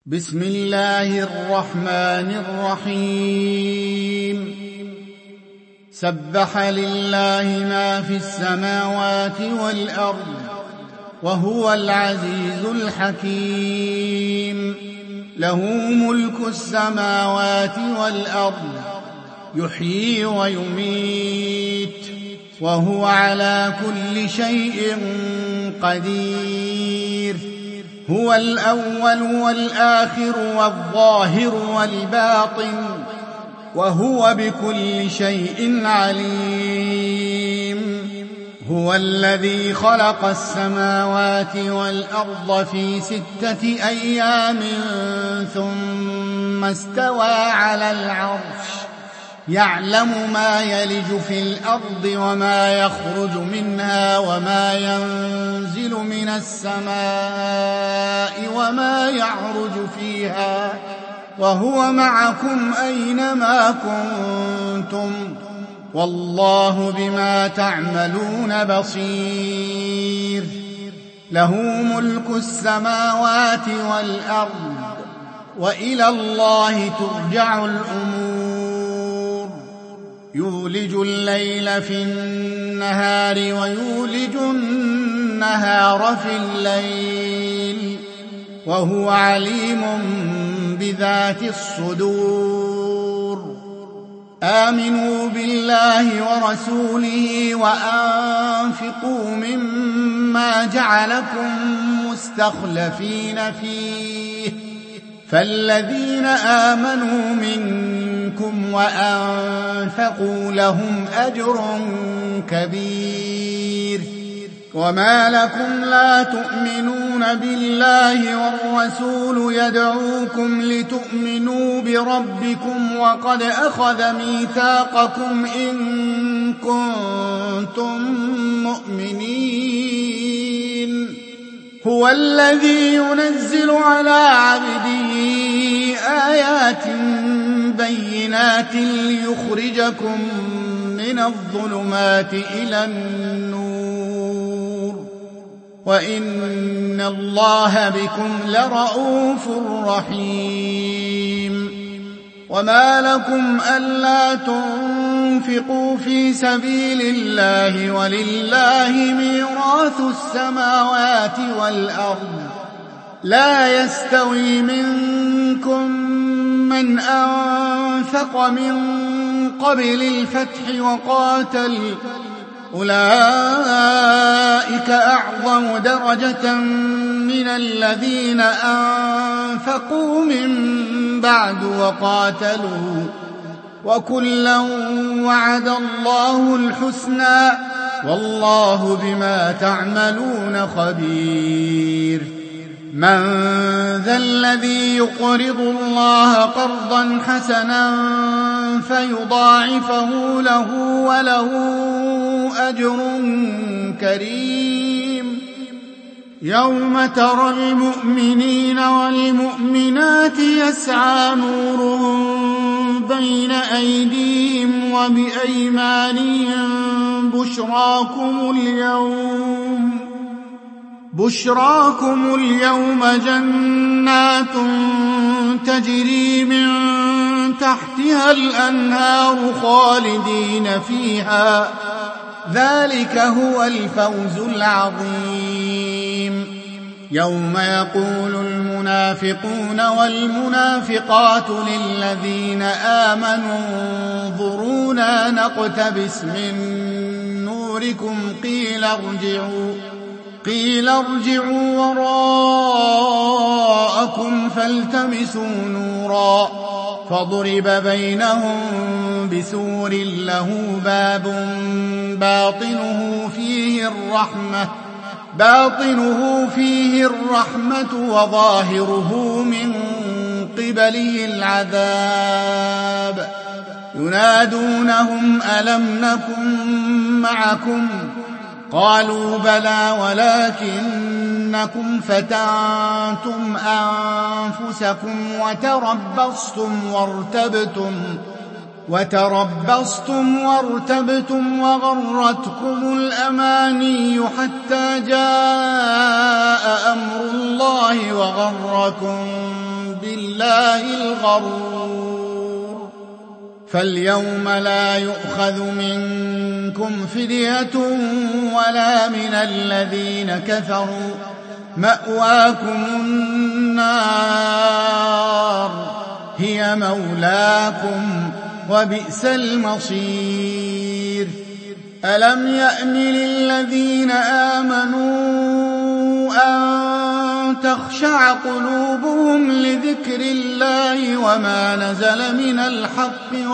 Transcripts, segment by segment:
بسم الله الرحمن الرحيم سبح لله ما في السماوات والأرض وهو العزيز الحكيم له ملك السماوات والأرض يحيي ويميت وهو على كل شيء قدير هو الأول والآخر والظاهر والباطن وهو بكل شيء عليم هو الذي خلق السماوات والأرض في 6 أيام ثم استوى على العرش يعلم ما يلج في الأرض وما يخرج منها وما ينزل من السماء وما يعرج فيها وهو معكم أينما كنتم والله بما تعملون بصير له ملك السماوات والأرض وإلى الله ترجع الأمور يولج الليل في النهار ويولج النهار في الليل وهو عليم بذات الصدور آمنوا بالله ورسوله وأنفقوا مما جعلكم مستخلفين فيه فالذين آمنوا منكم وأنفقوا لهم أجر كبير وما لكم لا تؤمنون بالله والرسول يدعوكم لتؤمنوا بربكم وقد أخذ ميثاقكم إن كنتم مؤمنين هو الذي ينزل على عبده آيات بينات ليخرجكم من الظلمات إلى النور وإن الله بكم لرءوف رحيم وما لكم ألا تنفقوا في سبيل الله ولله ميراث السماوات والأرض لا يستوي منكم من أنفق من قبل الفتح وقاتل أولئك أعظم درجة من الذين أنفقوا من بعد وقاتلوا وكلا وعد الله الحسنى والله بما تعملون خبير من ذا الذي يقرض الله قرضا حسنا فيضاعفه له وله أجر كريم يوم ترى المؤمنين والمؤمنات يسعى نورهم بين أيديهم وبأيمانهم بشراكم اليوم جنات تجري من تحتها الأنهار خالدين فيها ذلك هو الفوز العظيم يوم يقول المنافقون والمنافقات للذين آمنوا انظرونا نقتبس من نوركم قيل ارجعوا وراءكم فالتمسوا نورا فضرب بينهم بسور له باب باطنه فيه الرحمة وظاهره من قبله العذاب ينادونهم ألم نكن معكم قالوا بلى ولكنكم فتنتم أنفسكم وتربصتم وارتبتم وغرتكم الأماني حتى جاء أمر الله وغركم بالله الغرور. فاليوم لا يؤخذ منكم فدية ولا من الذين كفروا، مأواكم النار هي مولاكم وبئس المصير. ألم يأن للذين آمنوا أن تخشع قلوبهم لذكر الله وما نزل من الحق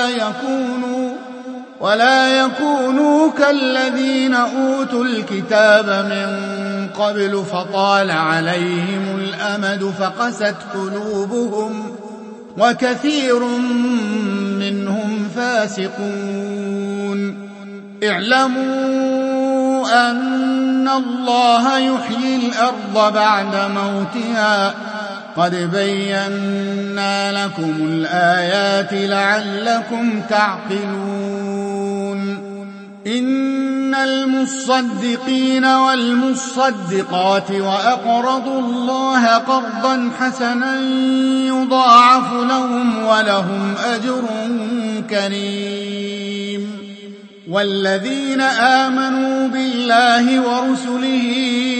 ولا يكونوا كالذين أوتوا الكتاب من قبل فطال عليهم الأمد فقست قلوبهم وكثير منهم فاسقون. اعلموا أن الله يحيي الأرض بعد موتها، قد بينا لكم الآيات لعلكم تعقلون. إن المصدقين والمصدقات وأقرضوا الله قرضا حسنا يضاعف لهم ولهم أجر كريم. والذين آمنوا بالله ورسله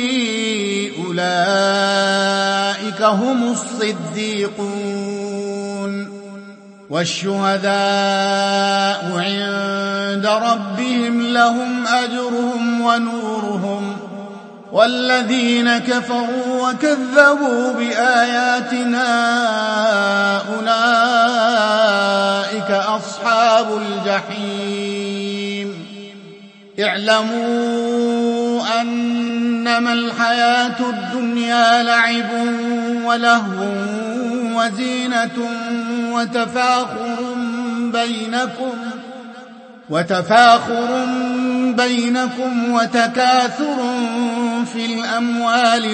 أولئك هم الصديقون والشهداء عند ربهم لهم أجرهم ونورهم. والذين كفروا وكذبوا بآياتنا أولئك أصحاب الجحيم. اعلموا أنما الحياة الدنيا لعب ولهو وزينة وتفاخر بينكم وتكاثر في الأموال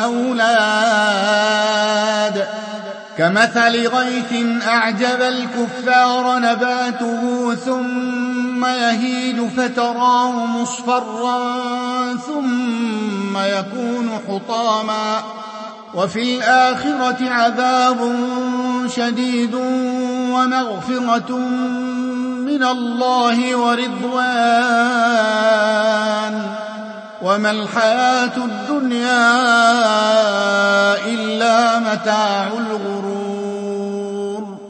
والأولاد، كمثل غيث أعجب الكفار نباته ثم يهيج فتراه مصفرا ثم يكون حطاما، وفي الآخرة عذاب شديد ومغفرة من الله ورضوان، وما الحياة الدنيا إلا متاع الغرور.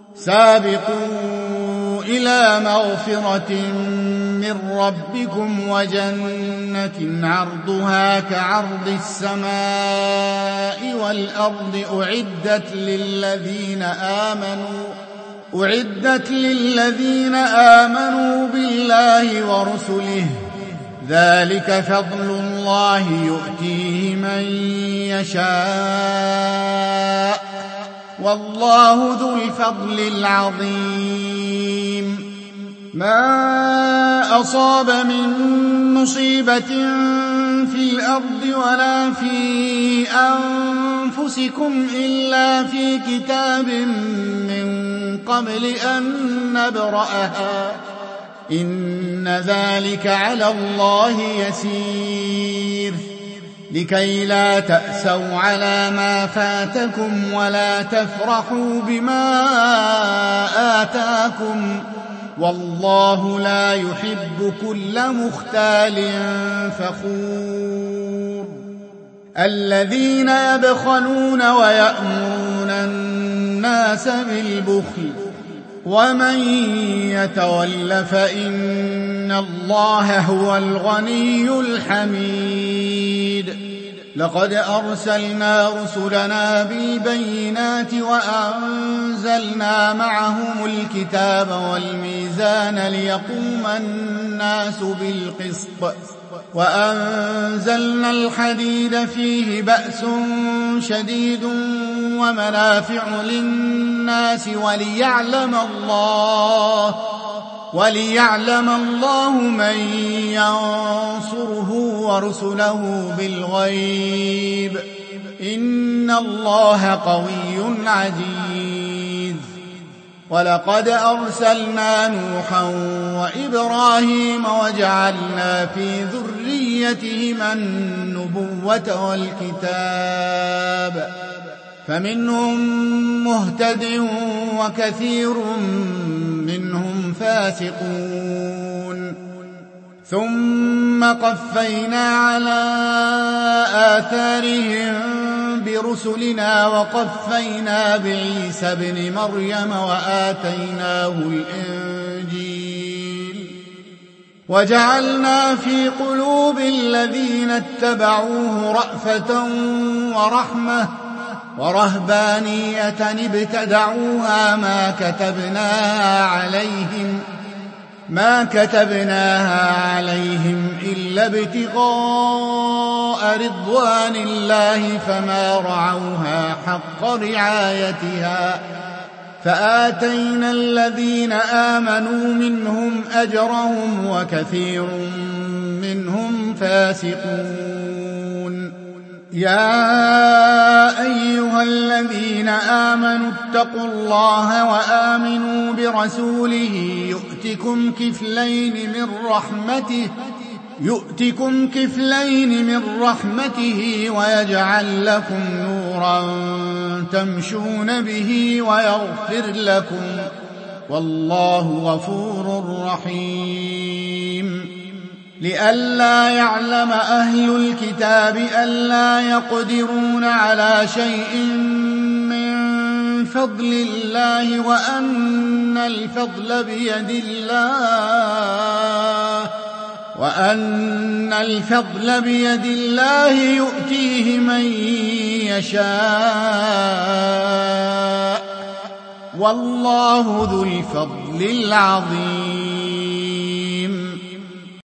سابقوا إلى مغفرة من ربكم وجنة عرضها كعرض السماء والأرض أعدت للذين آمنوا بالله ورسله، ذلك فضل الله يؤتيه من يشاء، والله ذو الفضل العظيم. ما أصاب من مصيبة في الأرض ولا في أنفسكم إلا في كتاب من قبل أن نبرأها، إن ذلك على الله يسير. لكي لا تأسوا على ما فاتكم ولا تفرحوا بما آتاكم، والله لا يحب كل مختال فخور. الذين يبخلون ويأمرون الناس بالبخل، ومن يتول فإن الله هو الغني الحميد. لقد أرسلنا رسلنا بالبينات وأنزلنا معهم الكتاب والميزان ليقوم الناس بالقسط، وأنزلنا الحديد فيه بأس شديد ومنافع للناس وليعلم الله من ينصره ورسله بالغيب، إن الله قوي عزيز. ولقد أرسلنا نوحا وإبراهيم وجعلنا في ذريتهما النبوة والكتاب، فمنهم مهتد وكثير منهم فاسقون ثم قفينا على آثارهم برسلنا وقفينا بعيسى ابن مريم وآتيناه الإنجيل وجعلنا في قلوب الذين اتبعوه رأفة ورحمة ورهبانية ابتدعوها ما كتبناها عليهم إلا ابتغاء رضوان الله فما رعوها حق رعايتها فآتينا الذين آمنوا منهم أجرهم وكثير منهم فاسقون يا أيها الذين آمنوا اتقوا الله وآمنوا برسوله يؤتكم كفلين من رحمته ويجعل لكم نورا تمشون به ويغفر لكم والله غفور رحيم لئلا يعلم أهل الكتاب ألا يقدرون على شيء من فضل الله وأن الفضل بيد الله يؤتيه من يشاء والله ذو الفضل العظيم